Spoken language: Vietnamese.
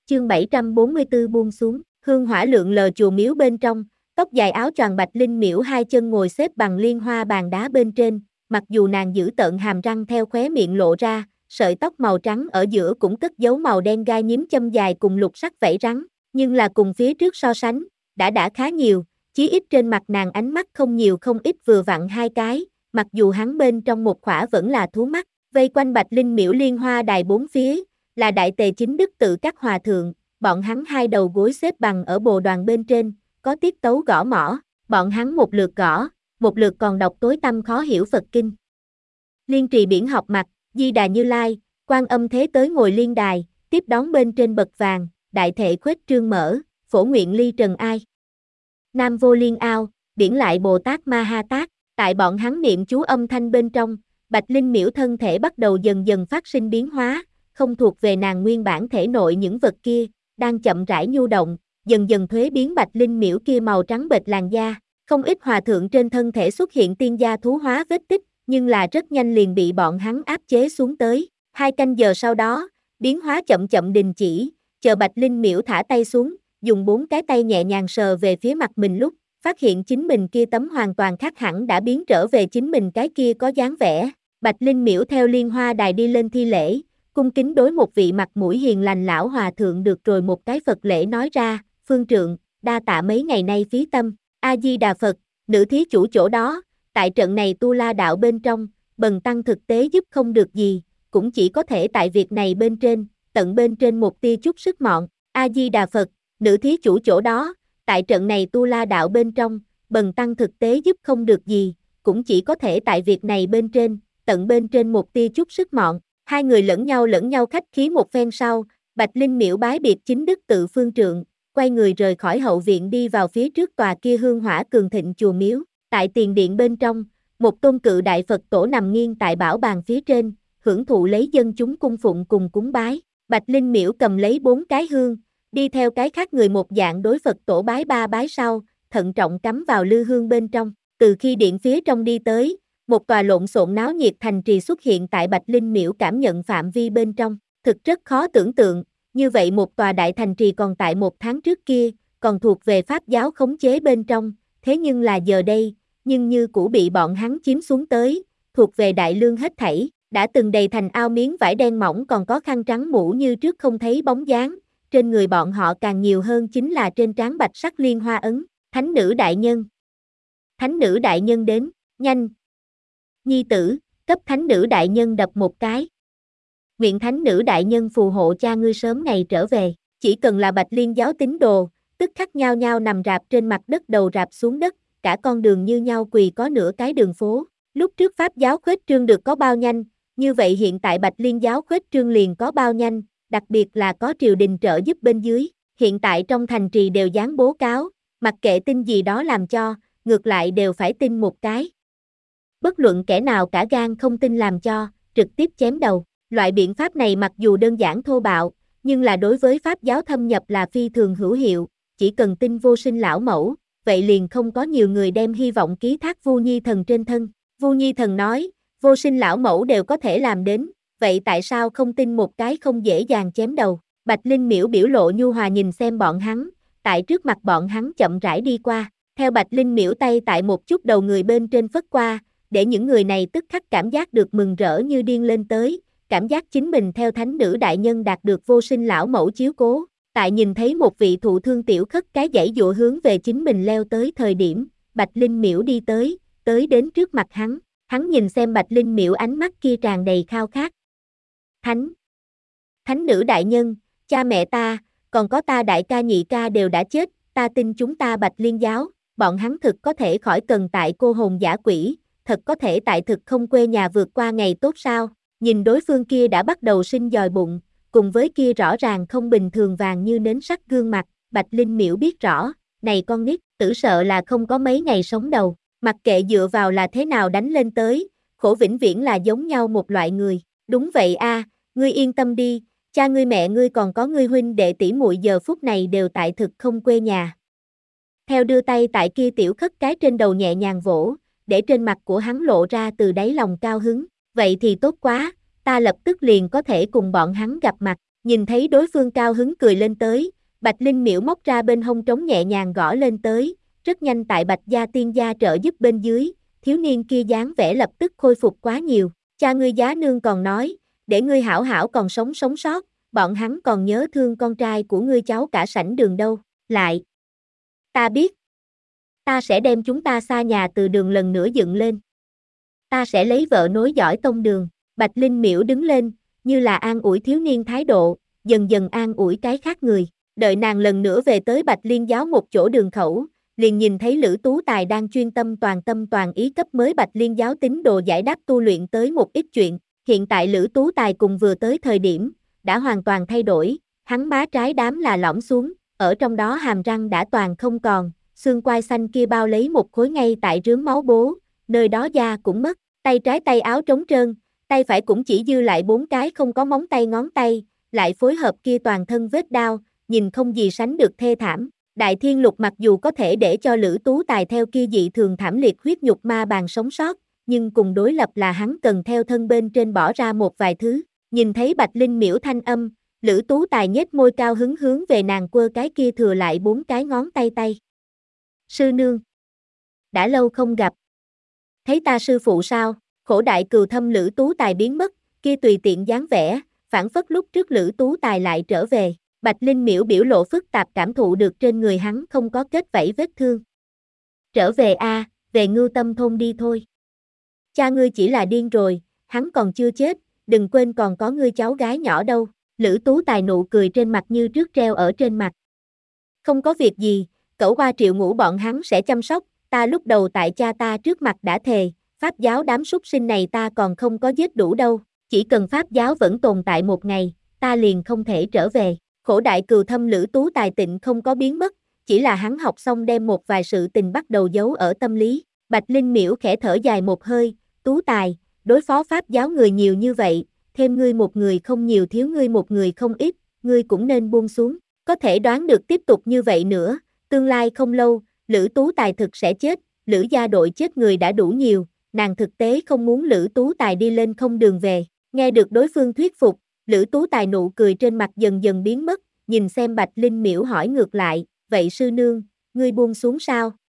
Chương 744 buông xuống, hương hỏa lượng lờ chùa miếu bên trong, tóc dài áo choàng bạch linh miễu hai chân ngồi xếp bằng liên hoa bàn đá bên trên, mặc dù nàng giữ tợn hàm răng theo khóe miệng lộ ra, sợi tóc màu trắng ở giữa cũng cất dấu màu đen gai nhím châm dài cùng lục sắc vảy rắn, nhưng là cùng phía trước so sánh, đã khá nhiều, chí ít trên mặt nàng ánh mắt không nhiều không ít vừa vặn hai cái, mặc dù hắn bên trong một khỏa vẫn là thú mắt, vây quanh bạch linh miễu liên hoa đài bốn phía, là đại tề chính đức tự các hòa thượng, bọn hắn hai đầu gối xếp bằng ở bồ đoàn bên trên, có tiết tấu gõ mõ, bọn hắn một lượt gõ, một lượt còn đọc tối tăm khó hiểu Phật kinh. Liên trì biển học mặt, Di Đà Như Lai, Quan Âm Thế tới ngồi liên đài, tiếp đón bên trên bậc vàng, đại thệ khuếch trương mở, phổ nguyện ly trần ai. Nam vô liên ao, điển lại Bồ Tát Ma Ha Tát, tại bọn hắn niệm chú âm thanh bên trong, bạch linh miễu thân thể bắt đầu dần dần phát sinh biến hóa, không thuộc về nàng nguyên bản thể nội những vật kia, đang chậm rãi nhu động, dần dần thuế biến bạch linh miễu kia màu trắng bệch làn da, không ít hòa thượng trên thân thể xuất hiện tiên gia thú hóa vết tích, nhưng là rất nhanh liền bị bọn hắn áp chế xuống tới. 2 canh giờ sau đó, biến hóa chậm chậm đình chỉ, chờ bạch linh miễu thả tay xuống, dùng 4 cái tay nhẹ nhàng sờ về phía mặt mình lúc, phát hiện chính mình kia tấm hoàn toàn khác hẳn đã biến trở về chính mình cái kia có dáng vẻ. Bạch linh miễu theo liên hoa đài đi lên thi lễ, cung kính đối một vị mặt mũi hiền lành lão hòa thượng được rồi một cái Phật lễ nói ra, phương trượng, đa tạ mấy ngày nay phí tâm, A-di-đà Phật, nữ thí chủ chỗ đó, tại trận này tu la đạo bên trong, bần tăng thực tế giúp không được gì, cũng chỉ có thể tại việc này bên trên, tận bên trên một tia chút sức mọn, A-di-đà Phật, nữ thí chủ chỗ đó, tại trận này tu la đạo bên trong, bần tăng thực tế giúp không được gì, cũng chỉ có thể tại việc này bên trên, tận bên trên một tia chút sức mọn. Hai người lẫn nhau khách khí một phen sau, bạch linh miễu bái biệt chính đức tự phương trượng, quay người rời khỏi hậu viện đi vào phía trước tòa kia hương hỏa cường thịnh chùa miếu. Tại tiền điện bên trong, một tôn cự đại Phật tổ nằm nghiêng tại bảo bàn phía trên, hưởng thụ lấy dân chúng cung phụng cùng cúng bái. Bạch linh miễu cầm lấy 4 cái hương, đi theo cái khác người một dạng đối Phật tổ bái 3 bái sau, thận trọng cắm vào lư hương bên trong. Từ khi điện phía trong đi tới, một tòa lộn xộn náo nhiệt thành trì xuất hiện tại bạch linh miễu cảm nhận phạm vi bên trong, thực rất khó tưởng tượng, như vậy một tòa đại thành trì còn tại 1 tháng trước kia, còn thuộc về Pháp giáo khống chế bên trong, thế nhưng là giờ đây, nhưng như cũ bị bọn hắn chiếm xuống tới, thuộc về đại lương hết thảy, đã từng đầy thành ao miếng vải đen mỏng còn có khăn trắng mũ như trước không thấy bóng dáng, trên người bọn họ càng nhiều hơn chính là trên trán bạch sắc liên hoa ấn, thánh nữ đại nhân. Thánh nữ đại nhân đến, nhanh. Nhi tử, cấp thánh nữ đại nhân đập một cái. Nguyện thánh nữ đại nhân phù hộ cha ngươi sớm ngày trở về, chỉ cần là bạch liên giáo tín đồ, tức khắc nhao nhao nằm rạp trên mặt đất đầu rạp xuống đất, cả con đường như nhau quỳ có nửa cái đường phố. Lúc trước Pháp giáo khuếch trương được có bao nhanh, như vậy hiện tại bạch liên giáo khuếch trương liền có bao nhanh, đặc biệt là có triều đình trợ giúp bên dưới, hiện tại trong thành trì đều dán bố cáo, mặc kệ tin gì đó làm cho, ngược lại đều phải tin một cái. Bất luận kẻ nào cả gan không tin làm cho, trực tiếp chém đầu. Loại biện pháp này mặc dù đơn giản thô bạo, nhưng là đối với Pháp giáo thâm nhập là phi thường hữu hiệu, chỉ cần tin vô sinh lão mẫu, vậy liền không có nhiều người đem hy vọng ký thác Vu Nhi Thần trên thân. Vu Nhi Thần nói, vô sinh lão mẫu đều có thể làm đến, vậy tại sao không tin một cái không dễ dàng chém đầu? Bạch linh miễu biểu lộ nhu hòa nhìn xem bọn hắn, tại trước mặt bọn hắn chậm rãi đi qua, theo bạch linh miễu tay tại một chút đầu người bên trên phất qua, để những người này tức khắc cảm giác được mừng rỡ như điên lên tới, cảm giác chính mình theo thánh nữ đại nhân đạt được vô sinh lão mẫu chiếu cố. Tại nhìn thấy một vị thụ thương tiểu khất cái giãy giụa hướng về chính mình leo tới thời điểm, bạch linh miễu đi tới đến trước mặt hắn nhìn xem bạch linh miễu ánh mắt kia tràn đầy khao khát. Thánh nữ đại nhân, cha mẹ ta, còn có ta đại ca nhị ca đều đã chết, ta tin chúng ta bạch liên giáo, bọn hắn thực có thể khỏi cần tại cô hồn dã quỷ, thật có thể tại thực không quê nhà vượt qua ngày tốt sao? Nhìn đối phương kia đã bắt đầu sinh dòi bụng, cùng với kia rõ ràng không bình thường vàng như nến sắt gương mặt, bạch linh miễu biết rõ, này con nít, tử sợ là không có mấy ngày sống đầu, mặc kệ dựa vào là thế nào đánh lên tới, khổ vĩnh viễn là giống nhau một loại người. Đúng vậy a, ngươi yên tâm đi, cha ngươi mẹ ngươi còn có ngươi huynh đệ tỷ muội giờ phút này đều tại thực không quê nhà. Theo đưa tay tại kia tiểu khất cái trên đầu nhẹ nhàng vỗ, để trên mặt của hắn lộ ra từ đáy lòng cao hứng, vậy thì tốt quá, ta lập tức liền có thể cùng bọn hắn gặp mặt. Nhìn thấy đối phương cao hứng cười lên tới, Bạch Linh Miễu móc ra bên hông trống nhẹ nhàng gõ lên tới, rất nhanh tại Bạch gia tiên gia trợ giúp bên dưới, thiếu niên kia dáng vẻ lập tức khôi phục quá nhiều. Cha ngươi giá nương còn nói, để ngươi hảo hảo còn sống sống sót, bọn hắn còn nhớ thương con trai của ngươi cháu cả sảnh đường đâu, lại. Ta biết. Ta sẽ đem chúng ta xa nhà từ đường lần nữa dựng lên. Ta sẽ lấy vợ nối dõi tông đường. Bạch Linh Miễu đứng lên, như là an ủi thiếu niên thái độ, dần dần an ủi cái khác người. Đợi nàng lần nữa về tới Bạch Liên giáo một chỗ đường khẩu, liền nhìn thấy Lữ Tú Tài đang chuyên tâm toàn ý cấp mới Bạch Liên giáo tín đồ giải đáp tu luyện tới một ít chuyện. Hiện tại Lữ Tú Tài cùng vừa tới thời điểm, đã hoàn toàn thay đổi, hắn má trái đám là lõm xuống, ở trong đó hàm răng đã toàn không còn, xương quai xanh kia bao lấy một khối ngay tại rướm máu bố, nơi đó da cũng mất, tay trái tay áo trống trơn, tay phải cũng chỉ dư lại 4 cái không có móng tay ngón tay, lại phối hợp kia toàn thân vết đao, nhìn không gì sánh được thê thảm. Đại Thiên Lục mặc dù có thể để cho Lữ Tú Tài theo kia dị thường thảm liệt huyết nhục ma bàn sống sót, nhưng cùng đối lập là hắn cần theo thân bên trên bỏ ra một vài thứ. Nhìn thấy Bạch Linh Miễu thanh âm, Lữ Tú Tài nhếch môi cao hứng hướng về nàng quơ cái kia thừa lại 4 cái ngón tay tay. Sư nương. Đã lâu không gặp. Thấy ta sư phụ sao? Khổ đại cừu thâm Lữ Tú Tài biến mất, kia tùy tiện dáng vẻ, phản phất lúc trước Lữ Tú Tài lại trở về. Bạch Linh Miễu biểu lộ phức tạp cảm thụ được trên người hắn không có kết vảy vết thương. Trở về a, về Ngưu Tâm thôn đi thôi. Cha ngươi chỉ là điên rồi, hắn còn chưa chết, đừng quên còn có ngươi cháu gái nhỏ đâu. Lữ Tú Tài nụ cười trên mặt như trước treo ở trên mặt. Không có việc gì, cẩu qua Triệu Ngũ bọn hắn sẽ chăm sóc, ta lúc đầu tại cha ta trước mặt đã thề, Pháp giáo đám súc sinh này ta còn không có giết đủ đâu, chỉ cần Pháp giáo vẫn tồn tại một ngày, ta liền không thể trở về. Khổ đại cừu thâm Lữ Tú Tài tịnh không có biến mất, chỉ là hắn học xong đem một vài sự tình bắt đầu giấu ở tâm lý. Bạch Linh Miễu khẽ thở dài một hơi, Tú Tài, đối phó Pháp giáo người nhiều như vậy, thêm ngươi một người không nhiều thiếu ngươi một người không ít, ngươi cũng nên buông xuống. Có thể đoán được tiếp tục như vậy nữa, tương lai không lâu, Lữ Tú Tài thực sẽ chết, Lữ gia đội chết người đã đủ nhiều, nàng thực tế không muốn Lữ Tú Tài đi lên không đường về. Nghe được đối phương thuyết phục, Lữ Tú Tài nụ cười trên mặt dần dần biến mất, nhìn xem Bạch Linh Miễu hỏi ngược lại, vậy sư nương, ngươi buông xuống sao?